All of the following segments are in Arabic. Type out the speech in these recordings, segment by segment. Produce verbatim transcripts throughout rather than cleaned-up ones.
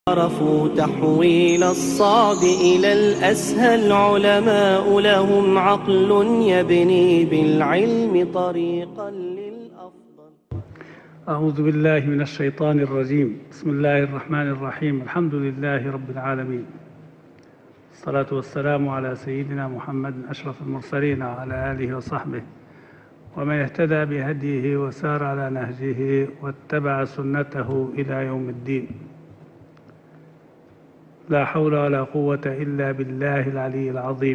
عرفوا تحويل الصعب إلى الأسهل، علماء لهم عقل يبني بالعلم طريقا للأفضل. أعوذ بالله من الشيطان الرجيم. بسم الله الرحمن الرحيم. الحمد لله رب العالمين، الصلاة والسلام على سيدنا محمد أشرف المرسلين وعلى آله وصحبه ومن اهتدى بهديه وسار على نهجه واتبع سنته إلى يوم الدين. لا حول ولا قوة إلا بالله العلي العظيم.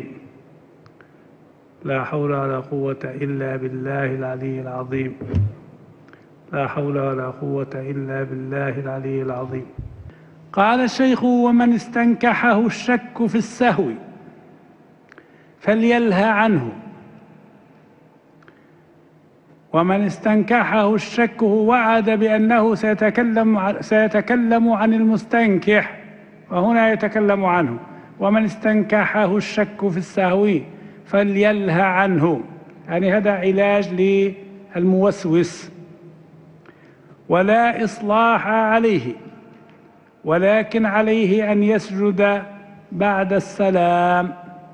لا حول ولا قوة إلا بالله العلي العظيم. لا حول ولا قوة إلا بالله العلي العظيم. قال الشيخ: ومن استنكحه الشك في السهو فليلهى عنه. ومن استنكحه الشك وعد بأنه سيتكلم سيتكلم عن المستنكح، وهنا يتكلم عنه. ومن استنكحه الشك في السهو فليلهى عنه، يعني هذا علاج للموسوس. ولا إصلاح عليه، ولكن عليه أن يسجد بعد السلام.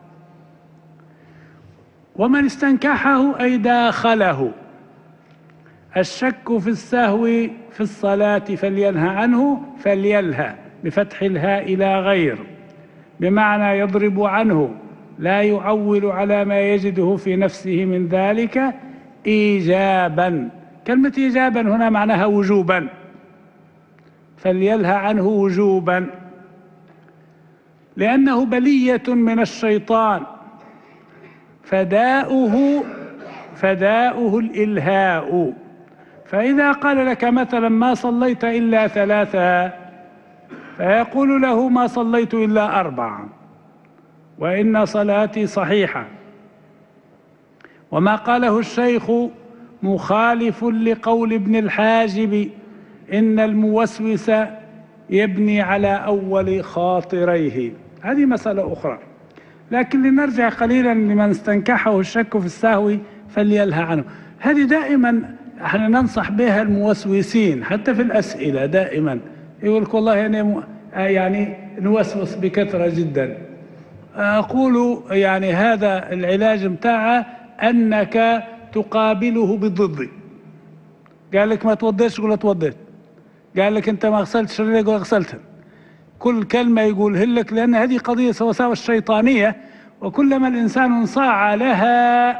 ومن استنكحه أي داخله الشك في السهو في الصلاة فلينهى عنه. فليلهى بفتح الهاء إلى غير، بمعنى يضرب عنه، لا يعول على ما يجده في نفسه من ذلك إيجابا. كلمة إيجابا هنا معناها وجوبا، فليلهى عنه وجوبا، لأنه بلية من الشيطان، فداؤه فداؤه الإلهاء. فإذا قال لك مثلا: ما صليت إلا ثلاثة، فيقول له: ما صليت إلا أربعة، وإن صلاتي صحيحة. وما قاله الشيخ مخالف لقول ابن الحاجب: إن الموسوس يبني على أول خاطريه. هذه مسألة أخرى، لكن لنرجع قليلا لمن استنكحه الشك في السهو فليلهى عنه. هذه دائما احنا ننصح بها الموسوسين، حتى في الأسئلة دائما يقول لك: والله أنا يعني نوسوس بكثرة جدا. أقول يعني هذا العلاج متاعه أنك تقابله بالضد. قال لك ما توضيش، قول توضيت. قال لك أنت ما غسلتش رجلك، قول غسلتها. كل كلمة يقولها لك، لأن هذه قضية وساوس الشيطانية، وكلما الإنسان انصاع لها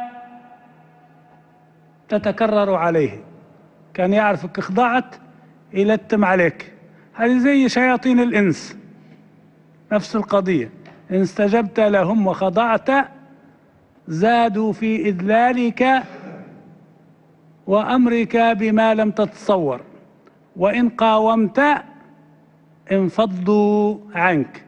تتكرر عليه. كان يعرفك اخضعت يلتم عليك. هذه زي شياطين الإنس، نفس القضية. إن استجبت لهم وخضعت زادوا في إذلالك وأمرك بما لم تتصور، وإن قاومت انفضوا عنك.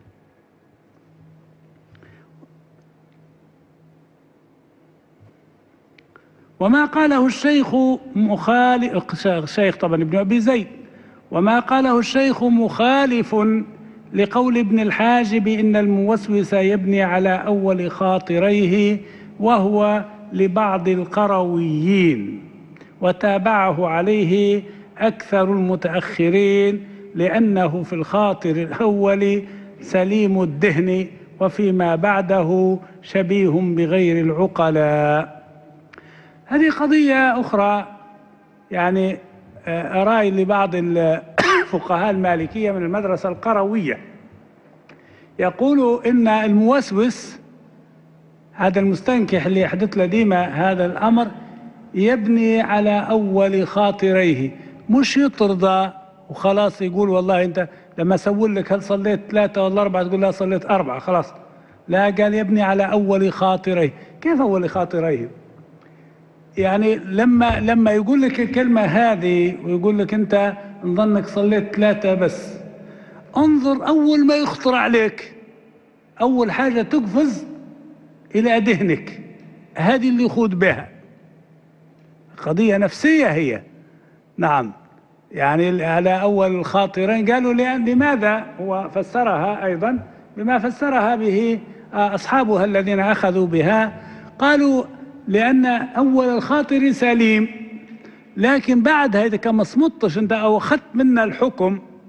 وما قاله الشيخ مخالف، الشيخ طبعا ابن أبي زيد، وما قاله الشيخ مخالف لقول ابن الحاجب: إن الموسوس يبني على أول خاطريه، وهو لبعض القرويين، وتابعه عليه أكثر المتأخرين، لأنه في الخاطر الأول سليم الدهن، وفيما بعده شبيه بغير العقلاء. هذه قضية أخرى، يعني أرى لبعض الفقهاء المالكية من المدرسة القروية يقولوا إن الموسوس هذا المستنكح اللي يحدث له ديما هذا الأمر يبني على أول خاطريه، مش يطرد وخلاص يقول والله أنت لما أسول لك هل صليت ثلاثة ولا أربعة تقول لا صليت أربعة خلاص. لا، قال يبني على أول خاطريه. كيف أول خاطريه؟ يعني لما لما يقول لك الكلمة هذه ويقول لك أنت نظنك صليت ثلاثة بس، انظر أول ما يخطر عليك، أول حاجة تقفز إلى ذهنك، هذه اللي يخوض بها. قضية نفسية هي. نعم، يعني على أول الخاطرين. قالوا لأن لماذا؟ هو فسرها أيضا بما فسرها به أصحابها الذين أخذوا بها. قالوا لأن أول الخاطر سليم، لكن بعدها إذا كان ما صمتش أنت أو أخذت منا الحكم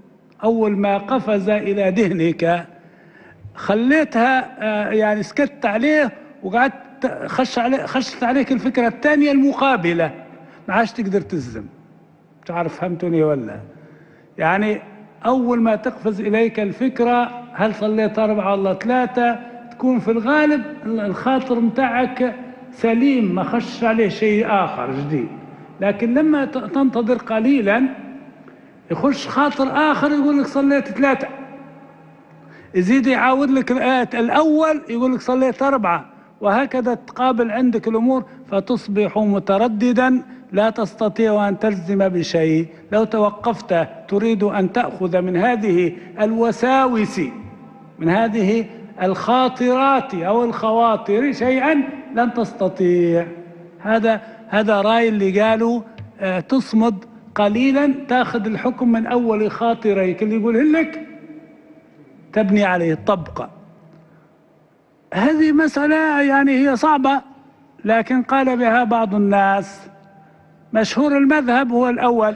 أول ما قفز إلى ذهنك خليتها يعني سكت عليه وقعدت خش عليه خشت عليك الفكرة الثانية المقابلة، ما عادش تقدر تزم. مش عارف فهمتوني ولا؟ يعني أول ما تقفز إليك الفكرة هل صليت أربعة ولا ثلاثة، تكون في الغالب الخاطر متاعك سليم ما خش عليه شيء آخر جديد. لكن لما تنتظر قليلا يخش خاطر آخر يقول لك صليت ثلاثة، يزيد يعاود لك الآية الأول يقول لك صليت أربعة، وهكذا تقابل عندك الأمور فتصبح مترددا لا تستطيع أن تلزم بشيء. لو توقفت تريد أن تأخذ من هذه الوساوس من هذه الخاطرات أو الخواطر شيئا لن تستطيع. هذا هذا رأي اللي قالوا اه تصمد قليلا تأخذ الحكم من أول خاطريك اللي يقول لك تبني عليه الطبقة. هذه مسألة يعني هي صعبة، لكن قال بها بعض الناس. مشهور المذهب هو الأول،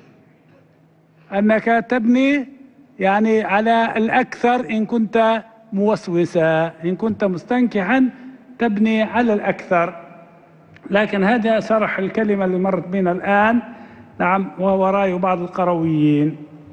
أنك تبني يعني على الأكثر إن كنت موسوسا، إن كنت مستنكحا تبني على الأكثر. لكن هذا شرح الكلمة اللي مرت بنا الآن، نعم، وهو رأي بعض القرويين.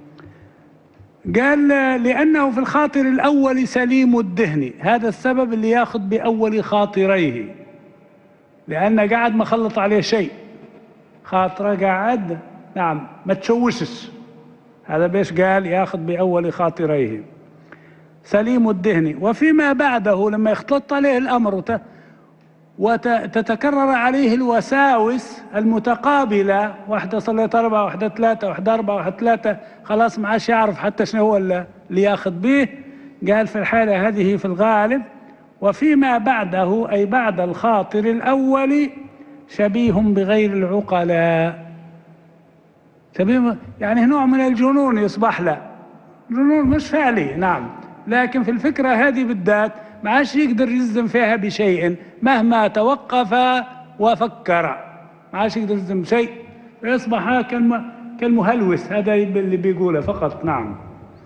قال لأنه في الخاطر الأول سليم الذهن، هذا السبب اللي ياخذ بأول خاطريه، لأنه قاعد ما خلط عليه شيء، خاطره قاعد نعم ما تشوشش. هذا بيش قال ياخذ بأول خاطريه سليم الذهن. وفيما بعده لما يختلط عليه الأمر وتتكرر عليه الوساوس المتقابلة، واحدة صليت أربعة واحدة ثلاثة واحدة أربعة واحدة ثلاثة، خلاص ما عادش يعرف حتى شنو هو اللي ياخذ به. قال في الحالة هذه في الغالب وفيما بعده أي بعد الخاطر الأول شبيه بغير العقلاء. شبيه يعني نوع من الجنون يصبح له، جنون مش فعلي نعم، لكن في الفكرة هذه بالذات ما عادش يقدر يلزم فيها بشيء مهما توقف وفكر، ما عادش يقدر يلزم شيء، يصبح كالمهلوس. هذا اللي بيقوله فقط. نعم.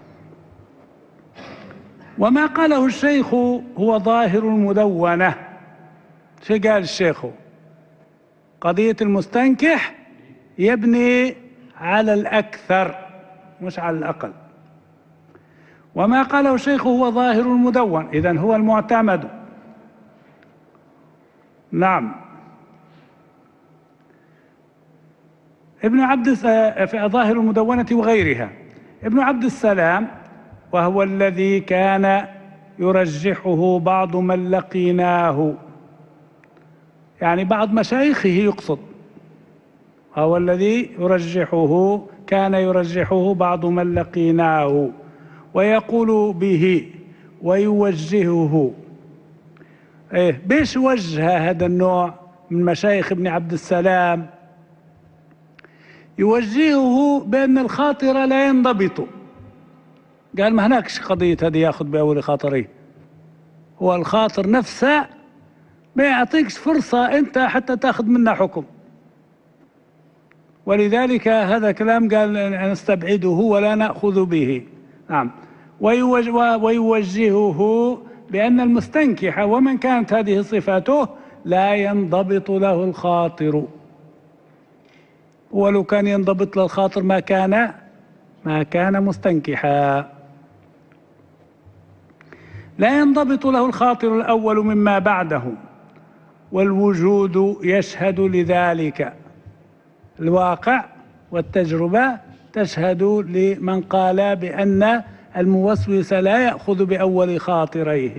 وما قاله الشيخ هو ظاهر المدونة. شو قال الشيخ؟ قضية المستنكح يبني على الأكثر مش على الأقل. وما قاله الشيخ هو ظاهر المدون، إذن هو المعتمد. نعم. ابن عبد في ظاهر المدونة وغيرها. ابن عبد السلام وهو الذي كان يرجحه بعض من لقيناه، يعني بعض مشايخه يقصد، هو الذي يرجحه كان يرجحه بعض من لقيناه ويقول به ويوجهه. ايه بيش وجه هذا النوع من مشايخ ابن عبد السلام؟ يوجهه بأن الخاطر لا ينضبط. قال ما هناكش قضية هذه ياخذ بأول خاطري، هو الخاطر نفسه ما يعطيكش فرصة أنت حتى تاخذ منه حكم، ولذلك هذا كلام قال نستبعده ولا نأخذ به. نعم. ويوجهه بأن المستنكح ومن كانت هذه صفاته لا ينضبط له الخاطر، ولو كان ينضبط له الخاطر ما كان ما كان مستنكحا. لا ينضبط له الخاطر الأول مما بعده، والوجود يشهد لذلك. الواقع والتجربة تشهد لمن قال بأن الموسوس لا يأخذ بأول خاطريه.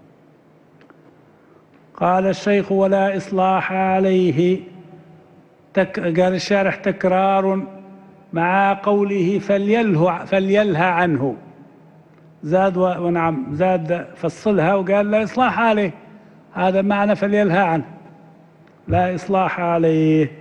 قال الشيخ ولا إصلاح عليه. تك قال الشارح تكرار مع قوله فليله فليلهى عنه، زاد ونعم زاد فصلها وقال لا إصلاح عليه، هذا معنى فليلهى عنه، لا إصلاح عليه،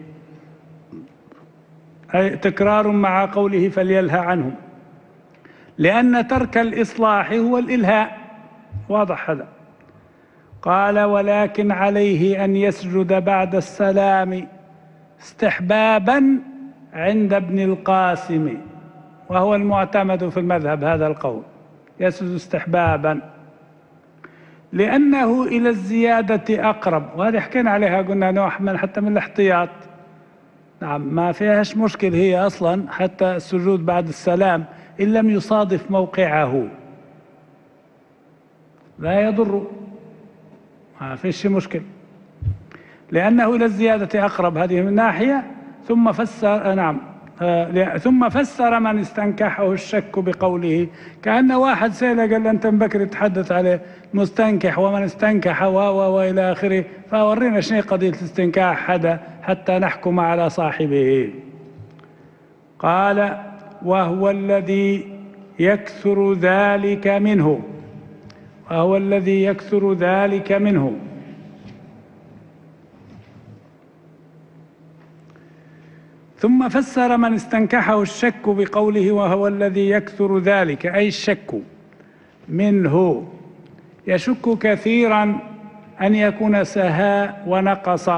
أي تكرار مع قوله فليلهى عنه، لأن ترك الإصلاح هو الإلهاء، واضح هذا. قال ولكن عليه أن يسجد بعد السلام استحبابا عند ابن القاسم. وهو المعتمد في المذهب هذا القول، يسجد استحبابا لأنه إلى الزيادة أقرب، وهذه حكينا عليها قلنا نوع من حتى من الاحتياط. نعم ما فيهاش مشكل هي أصلا حتى السجود بعد السلام إن لم يصادف موقعه لا يضر، ما فيش مشكل، لأنه إلى الزيادة أقرب، هذه من ناحية. ثم فسر نعم آه ثم فسر من استنكحه الشك بقوله، كأن واحد سأله قال أنت بكر تحدث عليه مستنكح ومن استنكح و وإلى آخره، فورينا شنو قضية الاستنكاح هذا حتى نحكم على صاحبه. قال وهو الذي يكثر ذلك منه، وهو الذي يكثر ذلك منه. ثم فسر من استنكحه الشك بقوله وهو الذي يكثر ذلك، أي الشك منه، يشك كثيرا أن يكون سهى ونقص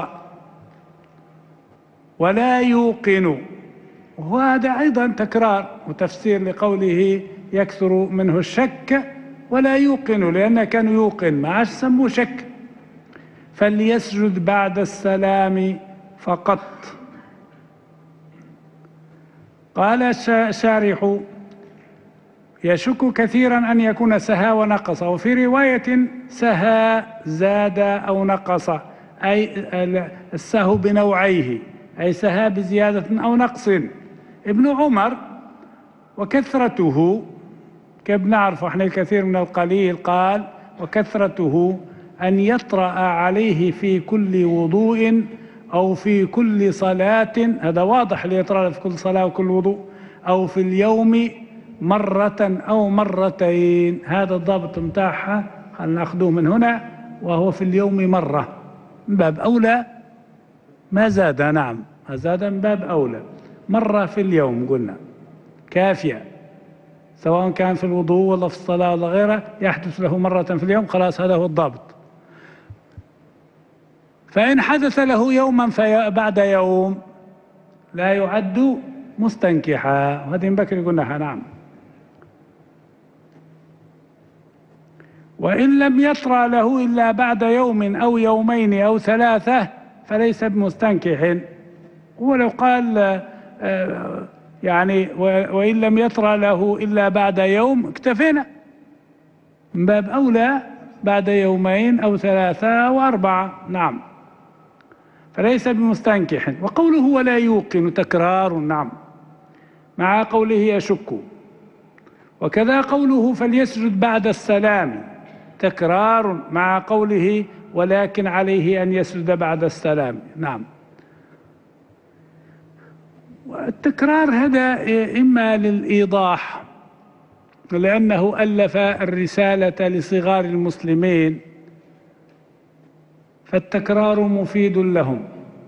ولا يوقن، وهذا أيضا تكرار وتفسير لقوله يكثر منه الشك ولا يوقن، لأن كانوا يوقن ما عادش سموه شك. فليسجد بعد السلام فقط. قال الشارح يشك كثيرا أن يكون سهى ونقص، وفي رواية سهى زاد أو نقص، أي السهو بنوعيه، أي سهى بزيادة أو نقص. ابن عمر وكثرته كيف نعرف احنا الكثير من القليل، قال وكثرته أن يطرأ عليه في كل وضوء أو في كل صلاة، هذا واضح اللي يطرأ في كل صلاة وكل وضوء، أو في اليوم مرة أو مرتين، هذا الضابط متاعها خلنا ناخذوه من هنا، وهو في اليوم مرة، من باب أولى ما زاد، نعم ما زاد من باب أولى، مرة في اليوم قلنا كافية، سواء كان في الوضوء ولا في الصلاة ولا غيره، يحدث له مرة في اليوم، خلاص هذا هو الضابط. فإن حدث له يوما في بعد يوم لا يعد مستنكحا، وهذه من بكر قلناها. نعم. وإن لم يطرأ له إلا بعد يوم أو يومين أو ثلاثة فليس بمستنكح. ولو قال يعني وإن لم يطرأ له إلا بعد يوم اكتفينا، من باب أولى بعد يومين أو ثلاثة أو أربعة. نعم. فليس بمستنكح. وقوله ولا يوقن تكرار، نعم، مع قوله يشك. وكذا قوله فليسجد بعد السلام تكرار مع قوله ولكن عليه أن يسجد بعد السلام. نعم. والتكرار هذا إما للإيضاح، لأنه ألف الرسالة لصغار المسلمين، فالتكرار مفيد لهم،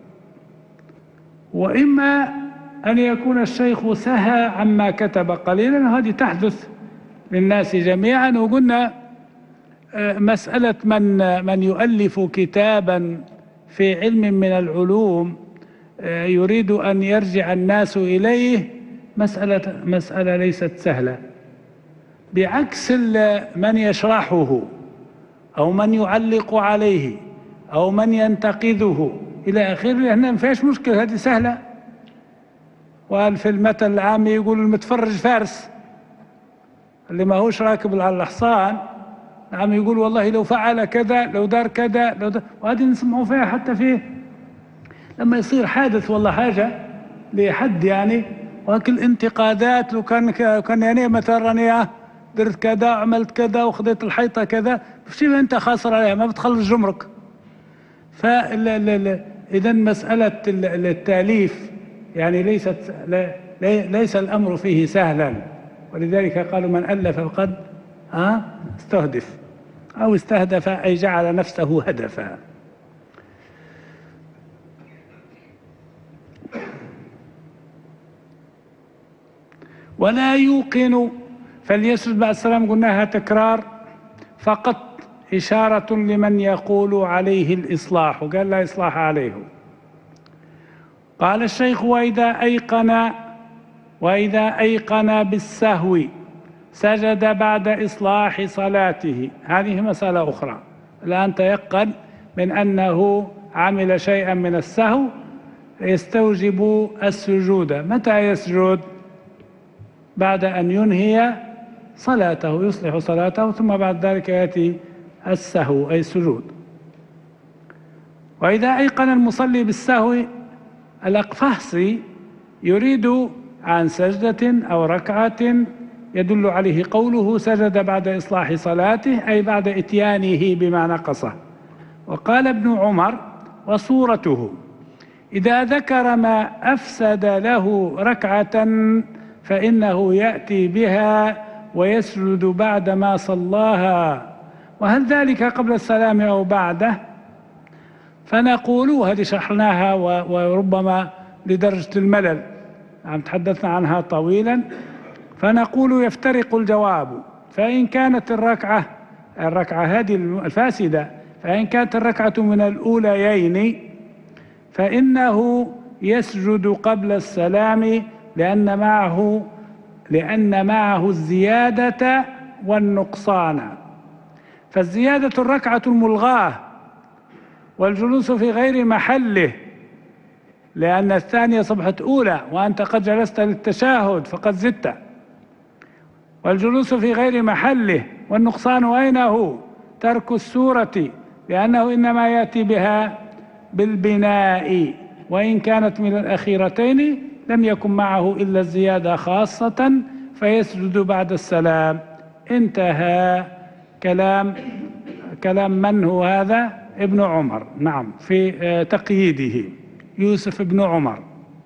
وإما أن يكون الشيخ سهى عما كتب قليلا، هذه تحدث للناس جميعا. وقلنا مسألة من من يؤلف كتابا في علم من العلوم يريد أن يرجع الناس إليه، مسألة مسألة ليست سهلة، بعكس من يشرحه أو من يعلق عليه أو من ينتقده إلى آخره، هنا ما فيش مشكلة، هذه سهلة. وقال في المثل العامي يقول المتفرج فارس، اللي ما هوش راكب على الحصان عم يقول والله لو فعل كذا لو دار كذا لو دار، وهذه نسمعوا فيها حتى فيه لما يصير حادث والله حاجة لحد يعني، وهكذا الانتقادات لو كان كان يعني مثلا راني درت كذا عملت كذا وخذيت الحيطة كذا، شو أنت خاسر عليها ما بتخلص جمرك. فإذا مسألة التأليف يعني ليست ليس الأمر فيه سهلا، ولذلك قالوا من ألف فقد استهدف أو استهدف، أي جعل نفسه هدفا. ولا يوقن فليسجد بعد السلام قلناها تكرار فقط، إشارة لمن يقول عليه الإصلاح، وقال لا إصلاح عليه. قال الشيخ وإذا أيقن وإذا أيقن بالسهو سجد بعد إصلاح صلاته. هذه مسألة أخرى. الآن تيقن من أنه عمل شيئا من السهو يستوجب السجود. متى يسجد؟ بعد أن ينهي صلاته، يصلح صلاته، ثم بعد ذلك يأتي السهو أي السجود. وإذا أيقن المصلي بالسهو، الأقفاصي يريد عن سجدة أو ركعة يدل عليه قوله سجد بعد إصلاح صلاته، أي بعد إتيانه بما نقصه. وقال ابن عمر: وصورته إذا ذكر ما أفسد له ركعة فإنه يأتي بها ويسجد بعد ما صلاها. وهل ذلك قبل السلام أو بعده؟ فنقول، هذه شرحناها وربما لدرجة الملل عم تحدثنا عنها طويلا، فنقول يفترق الجواب. فإن كانت الركعة الركعة هذه الفاسدة فإن كانت الركعة من الأوليين فإنه يسجد قبل السلام، لأن معه لأن معه الزيادة والنقصان. فالزيادة الركعة الملغاة والجلوس في غير محله، لأن الثانية صبحت أولى وأنت قد جلست للتشاهد فقد زدت. والجلوس في غير محله. والنقصان أين هو؟ ترك السورة، لأنه إنما يأتي بها بالبناء، وإن كانت من الأخيرتين لم يكن معه إلا الزيادة خاصة فيسجد بعد السلام. انتهى كلام كلام من هو هذا؟ ابن عمر. نعم، في تقييده يوسف ابن عمر.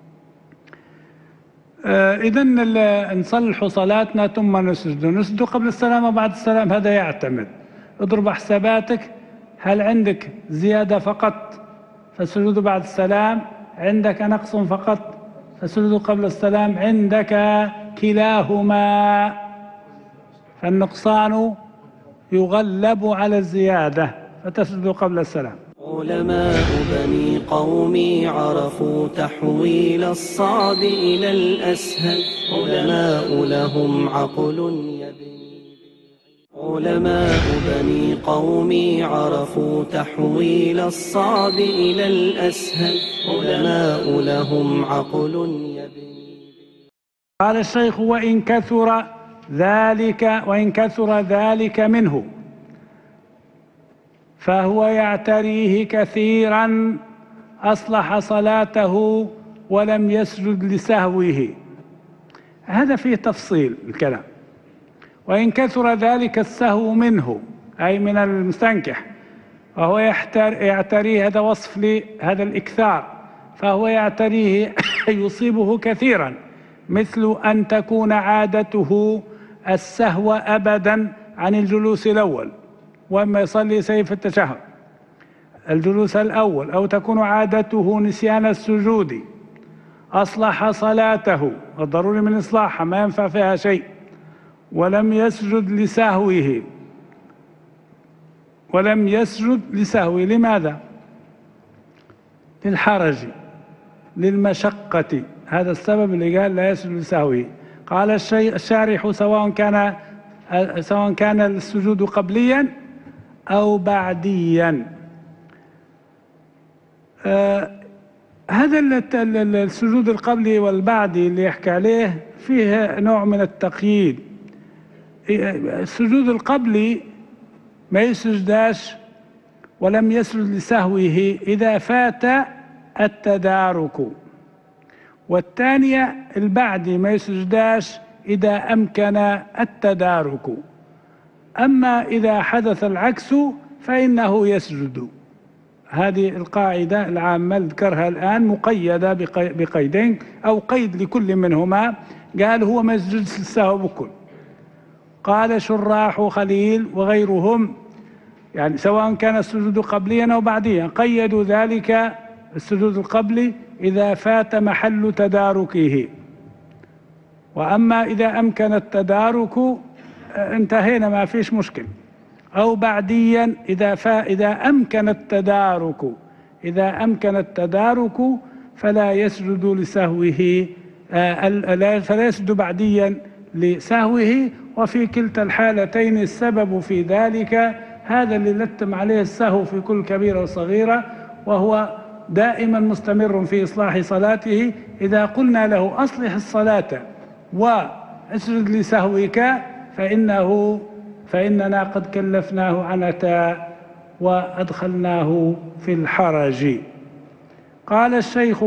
إذن نصلح صلاتنا ثم نسجد نسجد قبل السلام وبعد السلام، هذا يعتمد. اضرب حساباتك، هل عندك زيادة فقط فالسجود بعد السلام، عندك نقص فقط فالسجود قبل السلام، عندك كلاهما فالنقصان يغلب على الزيادة فتسجد قبل السلام. علماء بني قومي عرفوا تحويل الصعب إلى الأسهل، علماء لهم عقل يبني علماء بني قومي عرفوا تحويل الصعب إلى الأسهل، علماء لهم عقل يبني. قال الشيخ: وإن كثر ذلك وإن كثر ذلك منه فهو يعتريه كثيرا، أصلح صلاته ولم يسجد لسهوه. هذا فيه تفصيل الكلام. وإن كثر ذلك السهو منه، أي من المستنكح، فهو يعتريه، هذا وصف لهذا الإكثار، فهو يعتريه يصيبه كثيرا، مثل أن تكون عادته السهو أبدا عن الجلوس الأول، وأما يصلي سيف التشهد الجلوس الأول، أو تكون عادته نسيان السجود، أصلح صلاته، الضروري من إصلاحها ما ينفع فيها شيء، ولم يسجد لسهوه ولم يسجد لسهوه. لماذا؟ للحرج، للمشقة، هذا السبب اللي قال لا يسجد لسهوه. قال الشارح: سواء كان سواء كان السجود قبليا أو بعديا. آه هذا السجود القبلي والبعدي اللي يحكي عليه فيه نوع من التقييد. السجود القبلي ما يسجداش ولم يسجد لسهوه إذا فات التدارك، والثانية البعدي ما يسجداش إذا أمكن التدارك. أما إذا حدث العكس فإنه يسجد. هذه القاعدة العامة اللي ذكرها الآن مقيدة بقيدين أو قيد لكل منهما. قال هو ما يسجدش للسهو بكل. قال شراح خليل وغيرهم، يعني سواء كان السجود قبليا أو بعديا، قيدوا ذلك السجود القبلي إذا فات محل تداركه، وأما إذا أمكن التدارك انتهينا ما فيش مشكل. أو بعديا إذا فا إذا أمكن التدارك إذا أمكن التدارك فلا يسجد لسهوه فلا يسجد بعديا لسهوه. وفي كلتا الحالتين السبب في ذلك هذا اللي لتم عليه السهو في كل كبيرة وصغيرة، وهو دائما مستمر في إصلاح صلاته. إذا قلنا له أصلح الصلاة واسجد لسهوك فإنه فإننا قد كلفناه عنتا وأدخلناه في الحرج. قال الشيخ: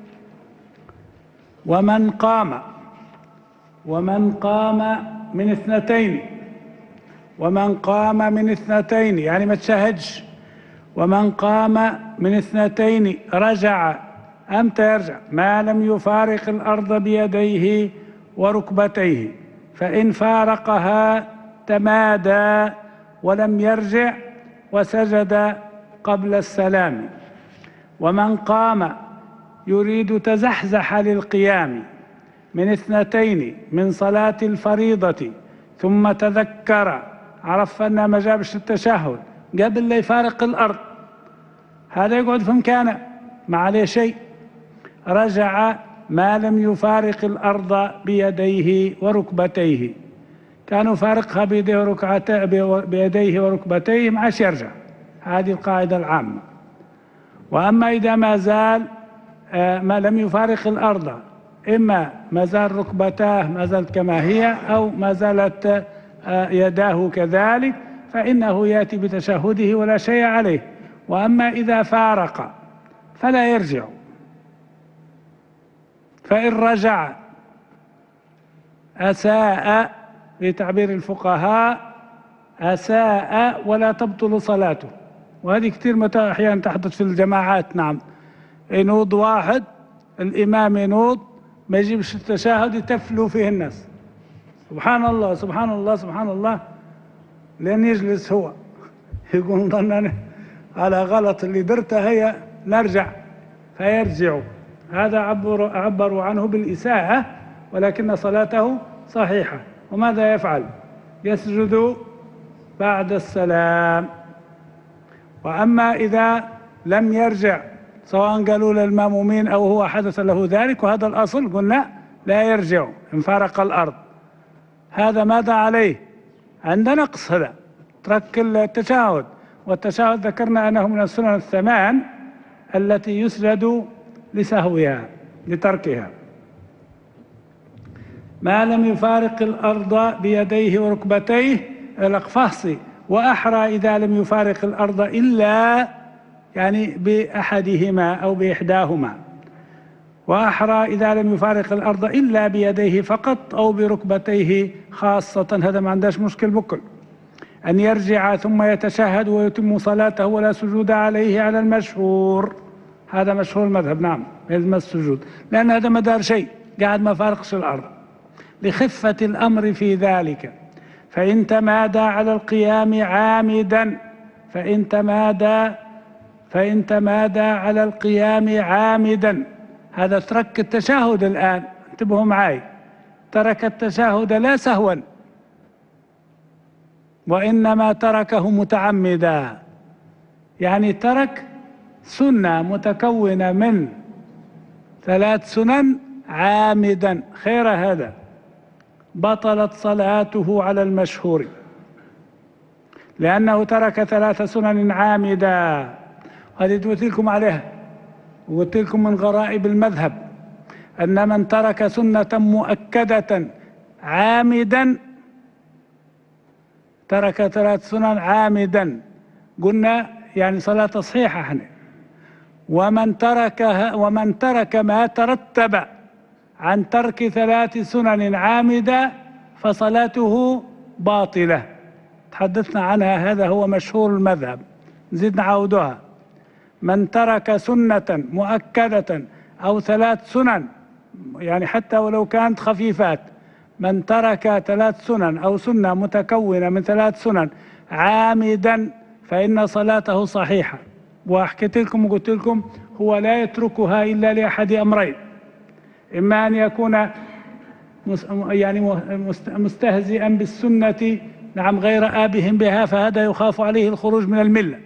ومن قام ومن قام من اثنتين ومن قام من اثنتين يعني ما تشاهدش. ومن قام من اثنتين رجع. أمتى يرجع؟ ما لم يفارق الأرض بيديه وركبتيه، فإن فارقها تمادى ولم يرجع وسجد قبل السلام. ومن قام يريد تزحزح للقيام من اثنتين من صلاة الفريضة ثم تذكر، عرف أنه ما جابش التشهد قبل لا يفارق الأرض، هذا يقعد في مكانه ما عليه شيء. رجع ما لم يفارق الأرض بيديه وركبتيه، كان يفارقها بيديه وركبتيه ما عادش يرجع. هذه القاعدة العامة. وأما إذا ما زال ما لم يفارق الأرض، إما ما زال ركبتاه ما زالت كما هي أو ما زالت يداه كذلك، فإنه يأتي بتشهده ولا شيء عليه. وأما إذا فارق فلا يرجع، فإن رجع أساء بتعبير الفقهاء، أساء ولا تبطل صلاته. وهذه كثير متى أحيانا تحدث في الجماعات. نعم، ينوض واحد الإمام ينوض ما يجيبش التشهد يتفلوا فيه الناس، سبحان الله سبحان الله سبحان الله، لين يجلس هو يقول ظننا على غلط اللي درته هي نرجع، فيرجع. هذا عبروا عبروا عنه بالإساءة، ولكن صلاته صحيحة. وماذا يفعل؟ يسجد بعد السلام. وأما إذا لم يرجع، سواء قالوا للمامومين أو هو حدث له ذلك، وهذا الأصل قلنا لا يرجع إن فارق الأرض، هذا ماذا عليه؟ عند نقص، هذا ترك التشهد. والتشهد ذكرنا أنه من السنن الثمان التي يسجد لسهوها لتركها. ما لم يفارق الأرض بيديه وركبتيه الأقفاصي، وأحرى إذا لم يفارق الأرض إلا يعني بأحدهما أو بإحداهما، وأحرى إذا لم يفارق الأرض إلا بيديه فقط أو بركبتيه خاصة، هذا ما عندهش مشكل بكل. أن يرجع ثم يتشهد ويتم صلاته ولا سجود عليه على المشهور، هذا مشهور المذهب. نعم، يلزم السجود لأن هذا ما دار شيء، قاعد ما فارقش الأرض لخفة الأمر في ذلك. فإن تمادى على القيام عامدا فإن تمادى فإن تمادى على القيام عامدا، هذا ترك التشهد الآن، انتبهوا معي، ترك التشهد لا سهوا، وإنما تركه متعمدا، يعني ترك سنة متكونة من ثلاث سنن عامدا، خير هذا بطلت صلاته على المشهور، لأنه ترك ثلاث سنن عامدا. هذه قلت لكم عليها، وقلت لكم من غرائب المذهب أن من ترك سنة مؤكدة عامدا ترك ثلاث سنن عامدا، قلنا يعني صلاة صحيحة احنا. ومن تركها ومن ترك ما ترتب عن ترك ثلاث سنن عامدة فصلاته باطلة، تحدثنا عنها، هذا هو مشهور المذهب، نزيد نعودها. من ترك سنة مؤكدة أو ثلاث سنن، يعني حتى ولو كانت خفيفات، من ترك ثلاث سنن أو سنة متكونة من ثلاث سنن عامدا فإن صلاته صحيحة. وحكيت لكم وقلت لكم هو لا يتركها إلا لأحد أمرين: إما أن يكون يعني مستهزئا بالسنة، نعم، غير آبه بها، فهذا يخاف عليه الخروج من الملة.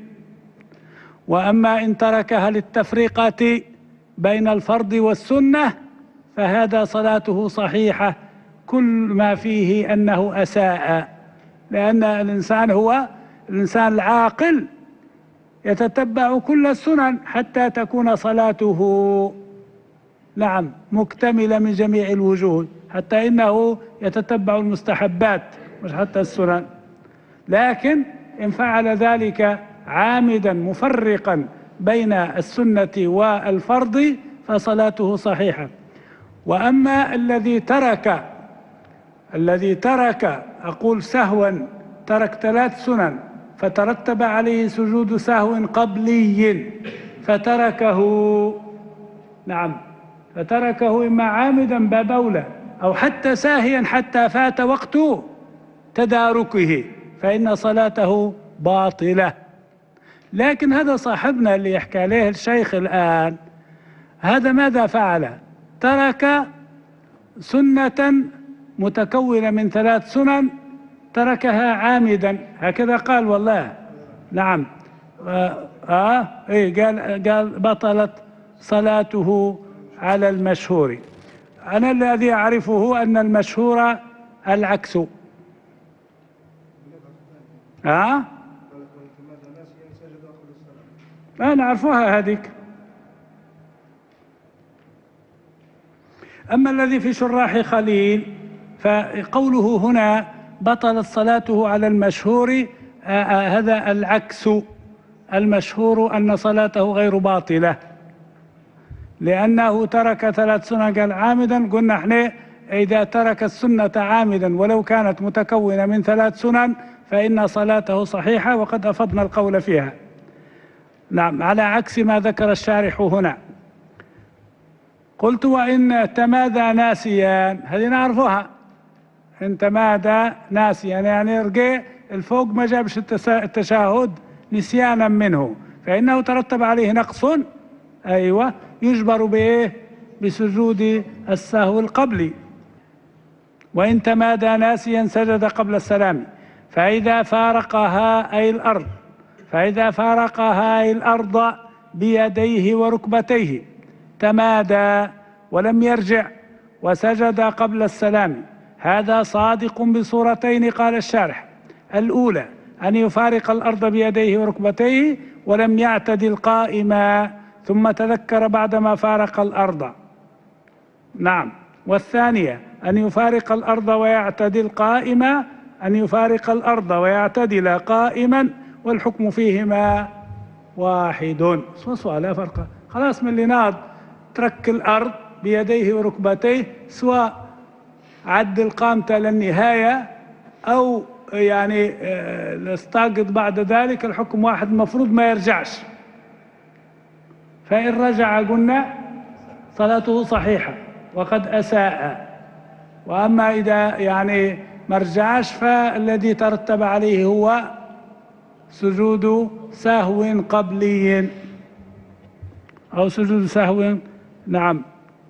وأما إن تركها للتفرقة بين الفرض والسنة فهذا صلاته صحيحة، كل ما فيه أنه أساء، لأن الإنسان هو الإنسان العاقل يتتبع كل السنن حتى تكون صلاته نعم مكتملة من جميع الوجوه، حتى إنه يتتبع المستحبات مش حتى السنن. لكن إن فعل ذلك عامدا مفرقا بين السنة والفرض فصلاته صحيحة. وأما الذي ترك الذي ترك أقول سهوا، ترك ثلاث سنن فترتب عليه سجود سهو قبلي فتركه نعم فتركه إما عامدا باب أولى أو حتى ساهيا حتى فات وقت تداركه فإن صلاته باطلة. لكن هذا صاحبنا اللي يحكي عليه الشيخ الآن، هذا ماذا فعل؟ ترك سنة متكونة من ثلاث سنن، تركها عامدا، هكذا قال والله. نعم آه, آه إيه قال قال بطلت صلاته على المشهور. أنا الذي أعرفه أن المشهور العكس. ها؟ آه أنا أعرفها هذيك. أما الذي في شراح خليل فقوله هنا بطلت صلاته على المشهور، آه آه هذا العكس. المشهور أن صلاته غير باطلة لأنه ترك ثلاث سنن قال عامدا. قلنا احنا إذا ترك السنة عامدا ولو كانت متكونة من ثلاث سنن فإن صلاته صحيحة، وقد أفضنا القول فيها. نعم على عكس ما ذكر الشارح هنا. قلت وإن تمادى ناسيا، هذه نعرفها، إن تمادى ناسيا يعني رجع الفوق ما جابش التشهد نسيانا منه فإنه ترتب عليه نقص، أيوة يجبر بإيه؟ بسجود السهو القبلي. وإن تمادى ناسيا سجد قبل السلام، فإذا فارقها أي الأرض فإذا فارقها أي الأرض بيديه وركبتيه تمادى ولم يرجع وسجد قبل السلام، هذا صادق بصورتين قال الشارح. الأولى أن يفارق الأرض بيديه وركبتيه ولم يعتدل قائما ثم تذكر بعدما فارق الأرض. نعم. والثانية أن يفارق الأرض ويعتدل قائما، أن يفارق الأرض ويعتدل قائما، والحكم فيهما واحد. سؤال لا فرق، خلاص من اللي ناض ترك الأرض بيديه وركبتيه سواء عدل قامته للنهاية أو يعني استاقط بعد ذلك، الحكم واحد، المفروض ما يرجعش. فإن رجع قلنا صلاته صحيحة وقد أساء. وأما إذا يعني ما رجعش فالذي ترتب عليه هو سجود سهو قبلي أو سجود سهو. نعم.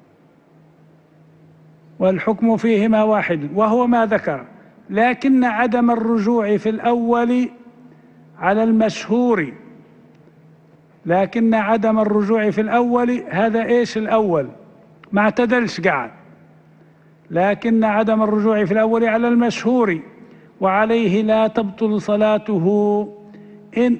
والحكم فيهما واحد وهو ما ذكر، لكن عدم الرجوع في الأول على المشهور لكن عدم الرجوع في الأول هذا إيش الأول؟ ما اعتدلش قاعد، لكن عدم الرجوع في الأول على المشهور، وعليه لا تبطل صلاته إن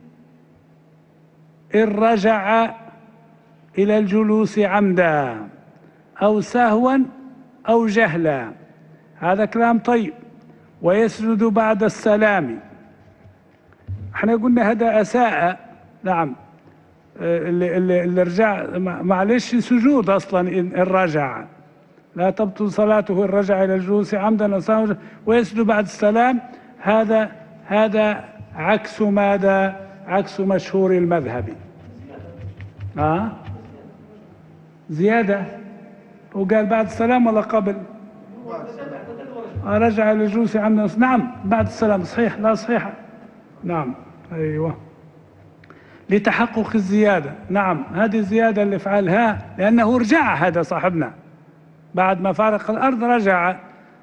إن رجع إلى الجلوس عمدا أو سهوا أو جهلا. هذا كلام طيب. ويسجد بعد السلام. احنا قلنا هذا أساء. نعم. اللي, اللي, اللي رجع معلش سجود أصلا إن رجع، لا تبطل صلاته إن رجع إلى الجلوس عمدا أو سهوا ويسجد بعد السلام. هذا هذا عكس ماذا؟ عكس مشهور المذهب. آه؟ زيادة. وقال بعد السلام ولا قبل؟ رجع إلى الجلوس عمدا. نعم بعد السلام صحيح. لا صحيحة. نعم أيوة لتحقق الزيادة. نعم هذه الزيادة اللي فعلها لأنه رجع، هذا صاحبنا بعد ما فارق الأرض رجع،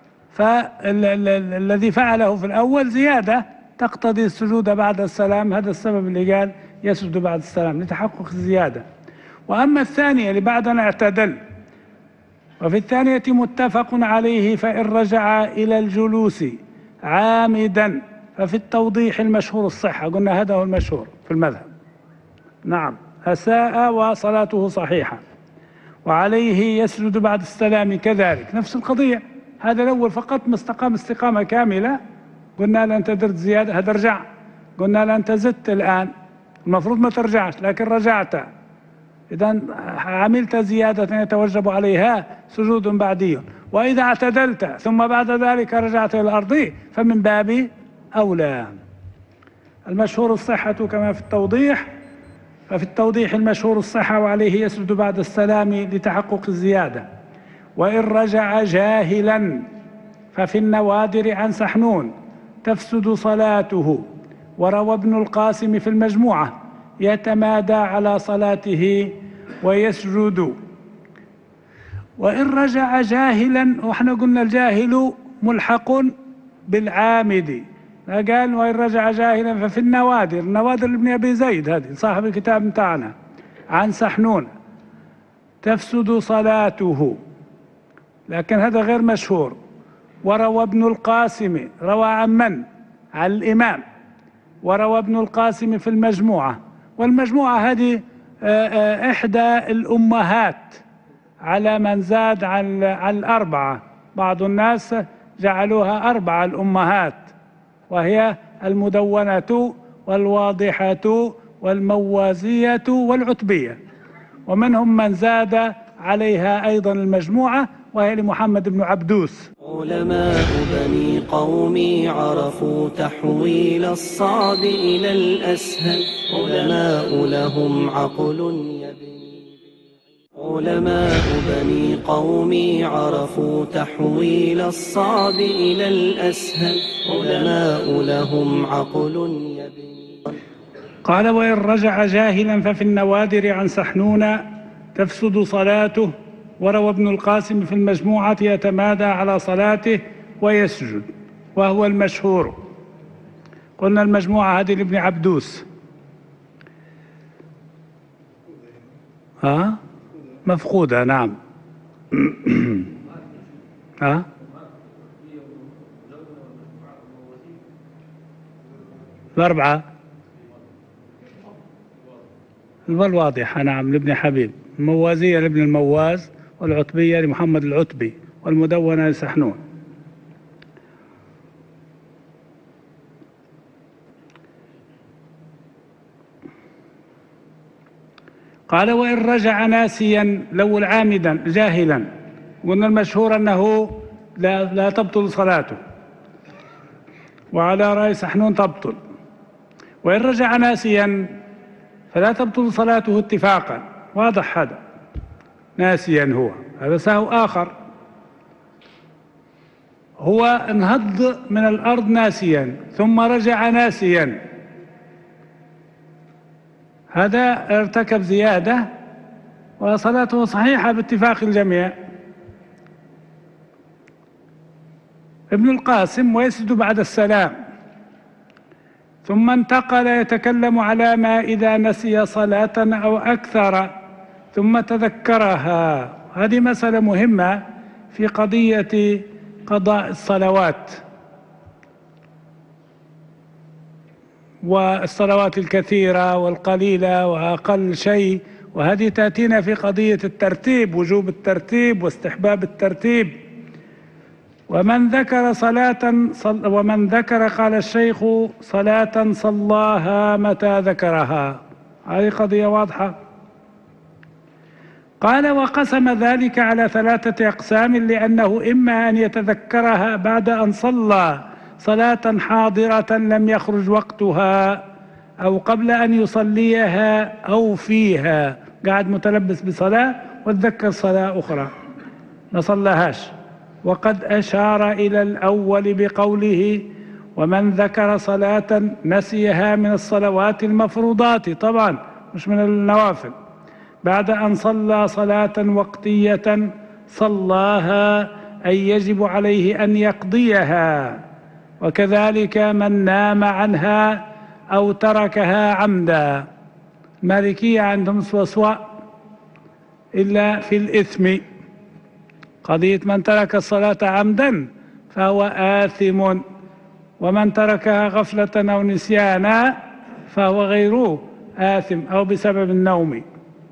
فالذي فعله في الأول زيادة تقتضي السجود بعد السلام. هذا السبب اللي قال يسجد بعد السلام لتحقق الزيادة. وأما الثانية اللي بعد أن اعتدل وفي الثانية متفق عليه فإن رجع إلى الجلوس عامدا ففي التوضيح المشهور الصحة، قلنا هذا هو المشهور في المذهب. نعم، أساء وصلاته صحيحة، وعليه يسجد بعد السلام كذلك، نفس القضية. هذا الأول فقط مستقام استقامة كاملة، قلنا له أنت درت زيادة، هذا رجع، قلنا له أنت زدت الآن، المفروض ما ترجعش لكن رجعت، إذا عملت زيادة يتوجب عليها سجود بعدي. وإذا اعتدلت ثم بعد ذلك رجعت إلى الأرض فمن باب أولى. المشهور الصحة كما في التوضيح، ففي التوضيح المشهور الصحة وعليه يسجد بعد السلام لتحقق الزيادة. وإن رجع جاهلا ففي النوادر عن سحنون تفسد صلاته. وروى ابن القاسم في المجموعة يتمادى على صلاته ويسجد. وإن رجع جاهلا، وإحنا قلنا الجاهل ملحق بالعامد، قال وإن رجع جاهلا ففي النوادر، النوادر لابن أبي زيد هذه صاحب الكتاب متاعنا، عن سحنون تفسد صلاته، لكن هذا غير مشهور. وروى ابن القاسم، روى عن من؟ عن الإمام. وروى ابن القاسم في المجموعة، والمجموعة هذه إحدى الأمهات على من زاد عن عن الأربعة، بعض الناس جعلوها أربعة الأمهات، وهي المدونة والواضحة والموازية والعتبية، ومنهم من زاد عليها أيضا المجموعة وهي لمحمد بن عبدوس. علماء بني قومي عرفوا تحويل الصعب إلى الأسهل، علماء لهم عقل يبني. علماء بني قومي عرفوا تحويل الصعب إلى الأسهل، علماء لهم عقل يبني. قال وإن رجع جاهلا ففي النوادر عن سحنون تفسد صلاته. وروى ابن القاسم في المجموعة يتمادى على صلاته ويسجد، وهو المشهور. قلنا المجموعة هذه لابن عبدوس. ها مفقودة، نعم. ها الأربعة والواضحة، نعم، لابن حبيب، الموازية لابن المواز، والعتبية لمحمد العتبي، والمدونة لسحنون. قال وإن رجع ناسيا لو عامدا جاهلا، قلنا المشهور أنه لا, لا تبطل صلاته، وعلى رأي سحنون تبطل. وإن رجع ناسيا فلا تبطل صلاته اتفاقا، واضح هذا، ناسيا هو، هذا سهو آخر، هو انهض من الأرض ناسيا ثم رجع ناسيا، هذا ارتكب زيادة وصلاته صحيحة باتفاق الجميع. ابن القاسم ويسجد بعد السلام، ثم انتقل يتكلم على ما إذا نسي صلاة أو أكثر ثم تذكرها. هذه مسألة مهمة في قضية قضاء الصلوات والصلوات الكثيرة والقليلة وأقل شيء، وهذه تأتينا في قضية الترتيب، وجوب الترتيب واستحباب الترتيب. ومن ذكر صلاة صل ومن ذكر قال الشيخ صلاة صلاها متى ذكرها، هذه قضية واضحة. قال وقسم ذلك على ثلاثة أقسام، لأنه إما أن يتذكرها بعد أن صلى صلاة حاضرة لم يخرج وقتها، أو قبل أن يصليها، أو فيها قاعد متلبس بصلاة وتذكر صلاة أخرى ما صلىهاش. وقد أشار إلى الأول بقوله ومن ذكر صلاة نسيها من الصلوات المفروضات، طبعا مش من النوافل، بعد أن صلى صلاة وقتية صلاها، أي يجب عليه أن يقضيها. وكذلك من نام عنها أو تركها عمدا. المالكية عندهم سوسواء إلا في الإثم، قضية من ترك الصلاة عمدا فهو آثم، ومن تركها غفلة أو نسيانا فهو غير آثم أو بسبب النوم.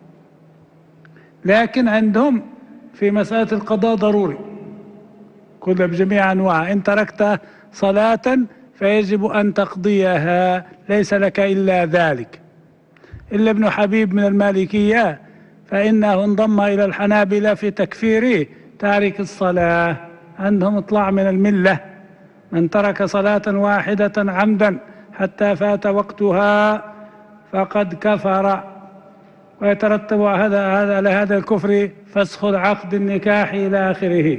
لكن عندهم في مسألة القضاء ضروري كلها بجميع أنواعها. إن تركت صلاة فيجب أن تقضيها، ليس لك إلا ذلك. إلا ابن حبيب من المالكية فإنه انضم إلى الحنابلة في تكفير تارك الصلاة، عندهم اطلاع من الملة. من ترك صلاة واحدة عمدا حتى فات وقتها فقد كفر، ويترتب هذا هذا على هذا الكفر فسخ عقد النكاح إلى آخره.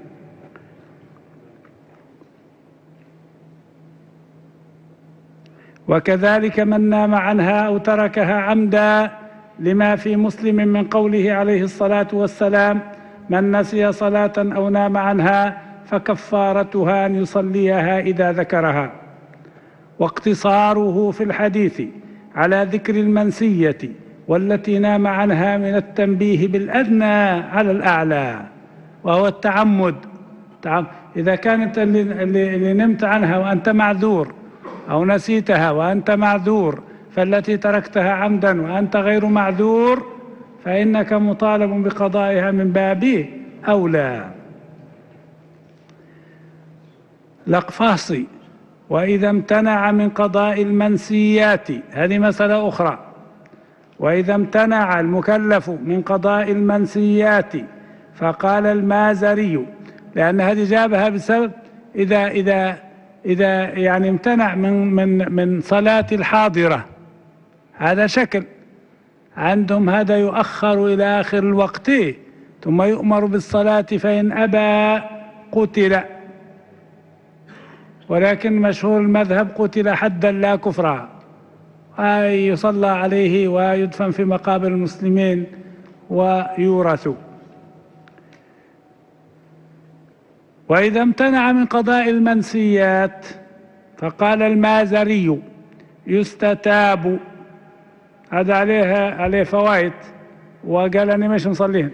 وكذلك من نام عنها أو تركها عمدا، لما في مسلم من قوله عليه الصلاة والسلام: من نسي صلاة أو نام عنها فكفارتها أن يصليها إذا ذكرها. واقتصاره في الحديث على ذكر المنسية والتي نام عنها من التنبيه بالأدنى على الأعلى، وهو التعمد. إذا كانت اللي, اللي نمت عنها وأنت معذور، أو نسيتها وأنت معذور، فالتي تركتها عمدا وأنت غير معذور فإنك مطالب بقضائها من باب أولى. الأقفاصي: وإذا امتنع من قضاء المنسيات، هذه مسألة أخرى. وإذا امتنع المكلف من قضاء المنسيات، فقال المازري، لأن هذه جابها بسبب إذا إذا إذا يعني امتنع من من من صلاة الحاضرة، هذا شكل عندهم، هذا يؤخر إلى آخر الوقت ثم يؤمر بالصلاة، فإن أبى قتل. ولكن مشهور المذهب قتل حدا لا كفرا، أي يصلى عليه ويدفن في مقابر المسلمين ويورث. وإذا امتنع من قضاء المنسيات، فقال المازري: يستتاب. هذا عليها عليه فوائد، وقال أني مش نصليهن.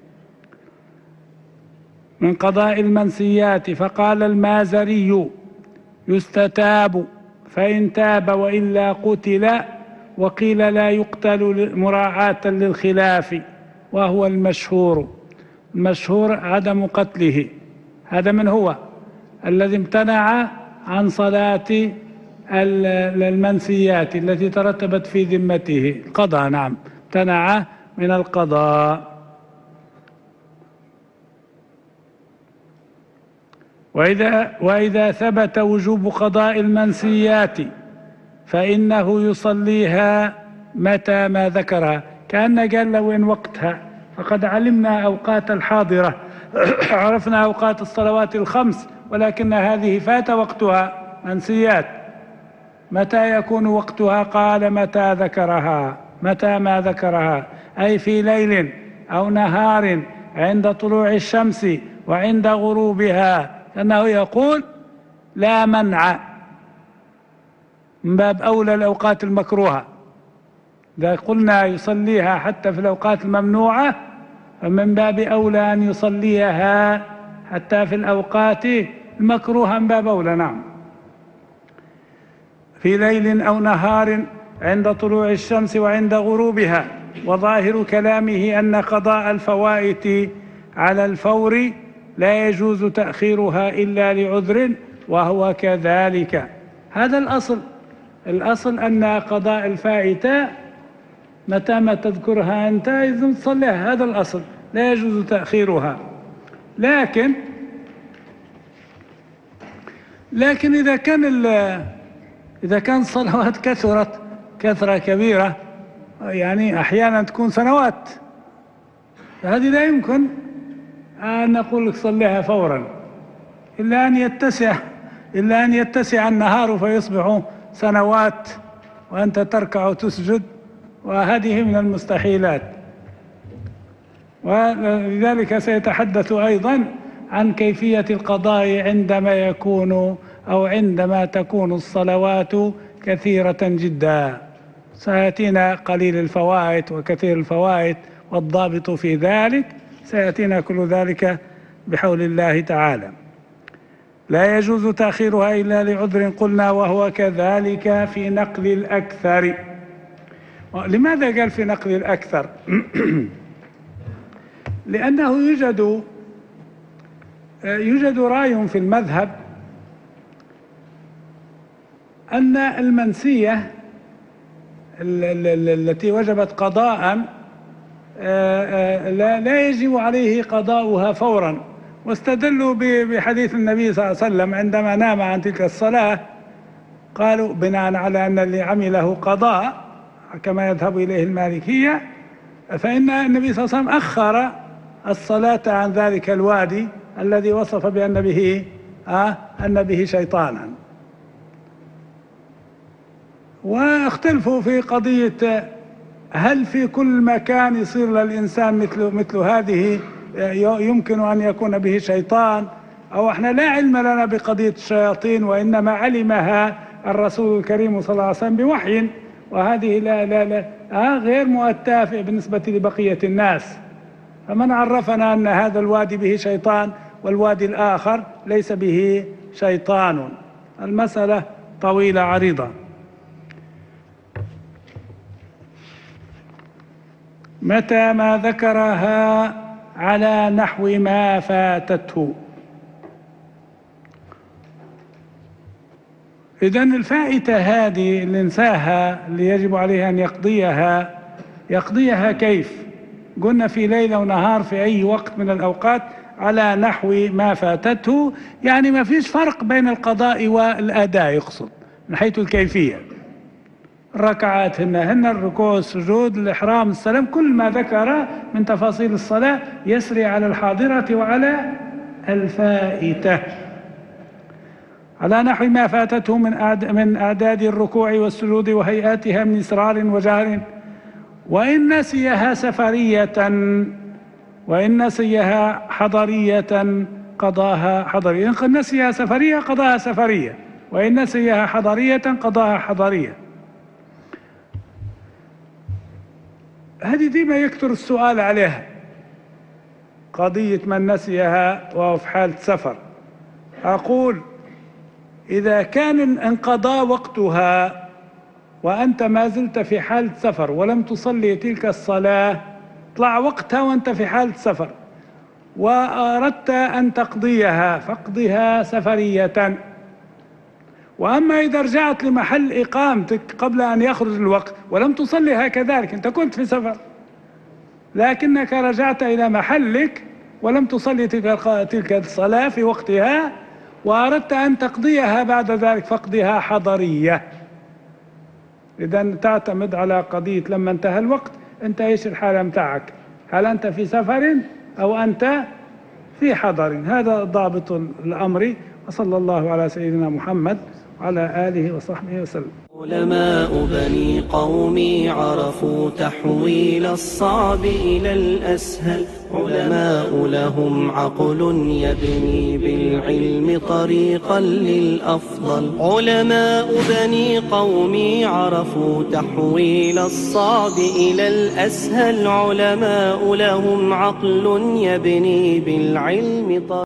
من قضاء المنسيات، فقال المازري: يستتاب، فإن تاب وإلا قتل. وقيل لا يقتل مراعاة للخلاف، وهو المشهور. المشهور عدم قتله. هذا من هو الذي امتنع عن صلاة المنسيات التي ترتبت في ذمته القضاء. نعم، امتنع من القضاء. وإذا, وإذا ثبت وجوب قضاء المنسيات فإنه يصليها متى ما ذكرها، كأن قال له وين وقتها. فقد علمنا أوقات الحاضرة، عرفنا أوقات الصلوات الخمس، ولكن هذه فات وقتها منسيات. متى يكون وقتها؟ قال: متى ذكرها، متى ما ذكرها، أي في ليل أو نهار، عند طلوع الشمس وعند غروبها. لأنه يقول لا منع، من باب أولى الأوقات المكروهة. إذا قلنا يصليها حتى في الأوقات الممنوعة، فمن باب أولى أن يصليها حتى في الأوقات المكروهة، من باب أولى. نعم، في ليل أو نهار، عند طلوع الشمس وعند غروبها. وظاهر كلامه أن قضاء الفوائت على الفور لا يجوز تأخيرها إلا لعذر، وهو كذلك. هذا الأصل. الأصل أن قضاء الفائتة متى ما تذكرها أنت إذن تصليها، هذا الأصل، لا يجوز تأخيرها. لكن لكن إذا كان إذا كان الصلوات كثرت كثرة كبيرة، يعني أحيانا تكون سنوات، فهذه لا يمكن أن نقول لك صليها فورا، إلا أن يتسع إلا أن يتسع النهار فيصبح سنوات وأنت تركع وتسجد، وهذه من المستحيلات. ولذلك سيتحدث أيضا عن كيفية القضاء عندما يكون أو عندما تكون الصلوات كثيرة جدا. سيأتينا قليل الفوائد وكثير الفوائد والضابط في ذلك، سيأتينا كل ذلك بحول الله تعالى. لا يجوز تأخيرها إلا لعذر قلنا، وهو كذلك في نقل الأكثر. لماذا قال في نقل الأكثر؟ لأنه يوجد يوجد رأي في المذهب أن المنسية التي وجبت قضاء لا يجب عليه قضاؤها فورا، واستدلوا بحديث النبي صلى الله عليه وسلم عندما نام عن تلك الصلاة، قالوا بناء على أن اللي عمله قضاء كما يذهب إليه المالكية، فإن النبي صلى الله عليه وسلم أخر الصلاة عن ذلك الوادي الذي وصف بأن به آه أن به شيطانا. واختلفوا في قضية هل في كل مكان يصير للإنسان مثل مثل هذه يمكن أن يكون به شيطان، أو احنا لا علم لنا بقضية الشياطين، وإنما علمها الرسول الكريم صلى الله عليه وسلم بوحي، وهذه لا لا لا آه غير مؤتاه بالنسبة لبقية الناس. فمن عرفنا أن هذا الوادي به شيطان والوادي الآخر ليس به شيطان؟ المسألة طويلة عريضة. متى ما ذكرها على نحو ما فاتته. إذن الفائتة هذه اللي انساها اللي يجب عليه أن يقضيها، يقضيها كيف؟ قلنا في ليلة ونهار في أي وقت من الأوقات على نحو ما فاتته، يعني ما فيش فرق بين القضاء والأداء، يقصد من حيث الكيفية. الركعات هن هن الركوع، السجود، الإحرام، السلام، كل ما ذكر من تفاصيل الصلاة يسري على الحاضرة وعلى الفائتة. على نحو ما فاتته من من أعداد الركوع والسجود وهيئاتها من إسرار وجهر، وإن نسيها سفرية وإن نسيها حضرية قضاها حضرية. إن نسيها سفرية قضاها سفرية، وإن نسيها حضرية قضاها حضرية. هذه ديما يكثر السؤال عليها، قضية من نسيها وهو في حالة سفر. أقول إذا كان انقضى وقتها وأنت ما زلت في حالة سفر ولم تصلي تلك الصلاة، طلع وقتها وأنت في حالة سفر وأردت أن تقضيها فاقضها سفرية. وأما إذا رجعت لمحل إقامتك قبل أن يخرج الوقت ولم تصليها كذلك، أنت كنت في سفر لكنك رجعت إلى محلك ولم تصلي تلك الصلاة في وقتها وأردت أن تقضيها بعد ذلك فاقضها حضرية. إذن تعتمد على قضية لما انتهى الوقت أنت إيش الحالة متاعك، هل أنت في سفر أو أنت في حضر. هذا ضابط الأمر. وصلى الله على سيدنا محمد وعلى آله وصحبه وسلم. علماء بني قومي عرفوا تحويل الصعب إلى الأسهل، علماء لهم عقل يبني بالعلم طريقا للأفضل. علماء بني قومي عرفوا تحويل الصعب إلى الأسهل، علماء لهم عقل يبني بالعلم طريقا